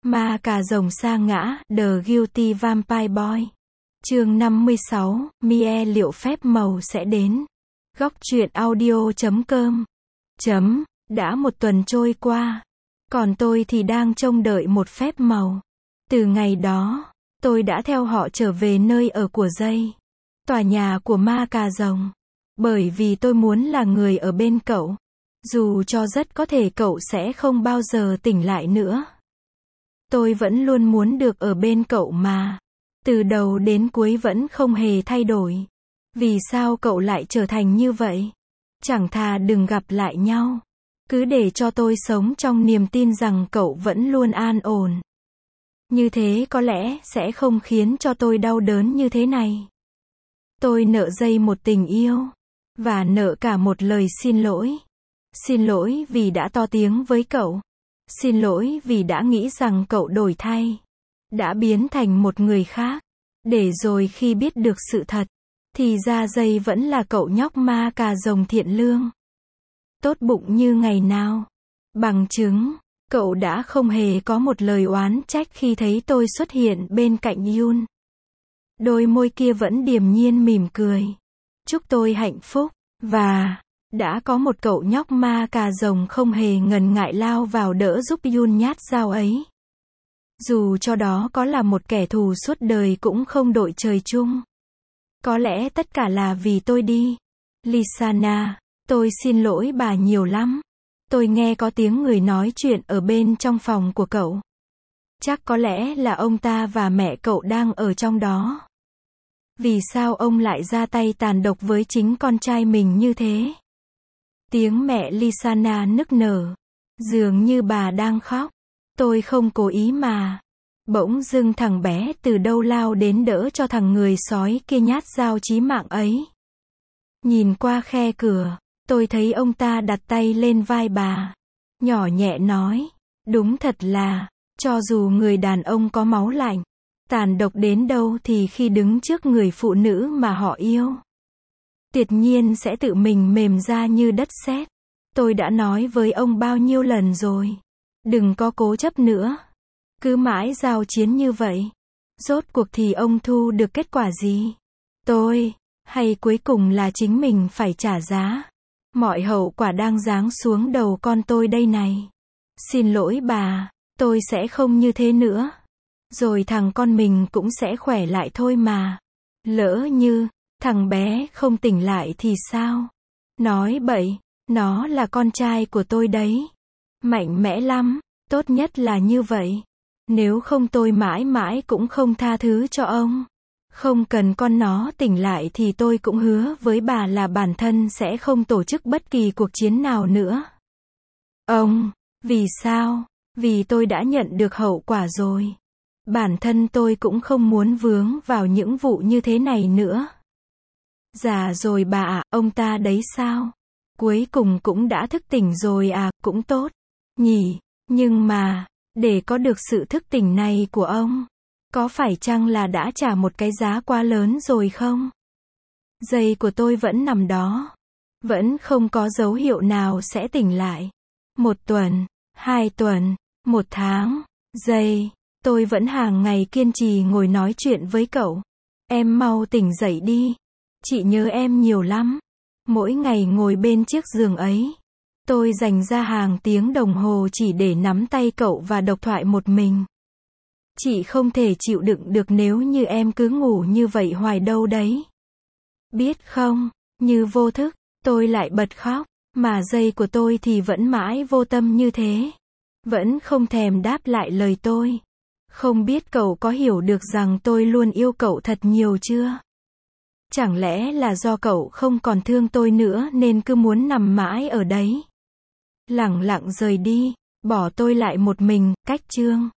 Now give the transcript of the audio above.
Ma cà rồng sa ngã, The Guilty Vampire Boy. Chương 56, Mie liệu phép màu sẽ đến. Góc truyện audio.com. Đã một tuần trôi qua. Còn tôi thì đang trông đợi một phép màu. Từ ngày đó, tôi đã theo họ trở về nơi ở của Jay. Tòa nhà của ma cà rồng. Bởi vì tôi muốn là người ở bên cậu. Dù cho rất có thể cậu sẽ không bao giờ tỉnh lại nữa. Tôi vẫn luôn muốn được ở bên cậu mà. Từ đầu đến cuối vẫn không hề thay đổi. Vì sao cậu lại trở thành như vậy? Chẳng thà đừng gặp lại nhau. Cứ để cho tôi sống trong niềm tin rằng cậu vẫn luôn an ổn. Như thế có lẽ sẽ không khiến cho tôi đau đớn như thế này. Tôi nợ Jay một tình yêu. Và nợ cả một lời xin lỗi. Xin lỗi vì đã to tiếng với cậu. Xin lỗi vì đã nghĩ rằng cậu đổi thay. Đã biến thành một người khác. Để rồi khi biết được sự thật. Thì ra Jay vẫn là cậu nhóc ma cà rồng thiện lương. Tốt bụng như ngày nào. Bằng chứng, cậu đã không hề có một lời oán trách khi thấy tôi xuất hiện bên cạnh Yoon. Đôi môi kia vẫn điềm nhiên mỉm cười. Chúc tôi hạnh phúc. Và đã có một cậu nhóc ma cà rồng không hề ngần ngại lao vào đỡ giúp Yoon nhát dao ấy. Dù cho đó có là một kẻ thù suốt đời cũng không đội trời chung. Có lẽ tất cả là vì tôi đi. Lisana, tôi xin lỗi bà nhiều lắm. Tôi nghe có tiếng người nói chuyện ở bên trong phòng của cậu. Chắc có lẽ là ông ta và mẹ cậu đang ở trong đó. Vì sao ông lại ra tay tàn độc với chính con trai mình như thế? Tiếng mẹ Lisana nức nở. Dường như bà đang khóc. Tôi không cố ý mà. Bỗng dưng thằng bé từ đâu lao đến đỡ cho thằng người sói kia nhát dao chí mạng ấy. Nhìn qua khe cửa, tôi thấy ông ta đặt tay lên vai bà. Nhỏ nhẹ nói, đúng thật là, cho dù người đàn ông có máu lạnh, tàn độc đến đâu thì khi đứng trước người phụ nữ mà họ yêu, tuyệt nhiên sẽ tự mình mềm ra như đất sét. Tôi đã nói với ông bao nhiêu lần rồi. Đừng có cố chấp nữa. Cứ mãi giao chiến như vậy. Rốt cuộc thì ông thu được kết quả gì? Tôi, hay cuối cùng là chính mình phải trả giá. Mọi hậu quả đang giáng xuống đầu con tôi đây này. Xin lỗi bà, tôi sẽ không như thế nữa. Rồi thằng con mình cũng sẽ khỏe lại thôi mà. Lỡ như, thằng bé không tỉnh lại thì sao? Nói bậy, nó là con trai của tôi đấy. Mạnh mẽ lắm, tốt nhất là như vậy. Nếu không tôi mãi mãi cũng không tha thứ cho ông. Không cần con nó tỉnh lại thì tôi cũng hứa với bà là bản thân sẽ không tổ chức bất kỳ cuộc chiến nào nữa. Ông, vì sao? Vì tôi đã nhận được hậu quả rồi. Bản thân tôi cũng không muốn vướng vào những vụ như thế này nữa. Già rồi bà ạ, ông ta đấy sao? Cuối cùng cũng đã thức tỉnh rồi à, cũng tốt. Nhỉ, nhưng mà, để có được sự thức tỉnh này của ông, có phải chăng là đã trả một cái giá quá lớn rồi không? Giây của tôi vẫn nằm đó. Vẫn không có dấu hiệu nào sẽ tỉnh lại. 1 tuần, 2 tuần, 1 tháng, giây, tôi vẫn hàng ngày kiên trì ngồi nói chuyện với cậu. Em mau tỉnh dậy đi. Chị nhớ em nhiều lắm. Mỗi ngày ngồi bên chiếc giường ấy. Tôi dành ra hàng tiếng đồng hồ chỉ để nắm tay cậu và độc thoại một mình. Chị không thể chịu đựng được nếu như em cứ ngủ như vậy hoài đâu đấy. Biết không, như vô thức, tôi lại bật khóc, mà Jay của tôi thì vẫn mãi vô tâm như thế. Vẫn không thèm đáp lại lời tôi. Không biết cậu có hiểu được rằng tôi luôn yêu cậu thật nhiều chưa? Chẳng lẽ là do cậu không còn thương tôi nữa nên cứ muốn nằm mãi ở đấy? Lẳng lặng rời đi, bỏ tôi lại một mình, cách chương.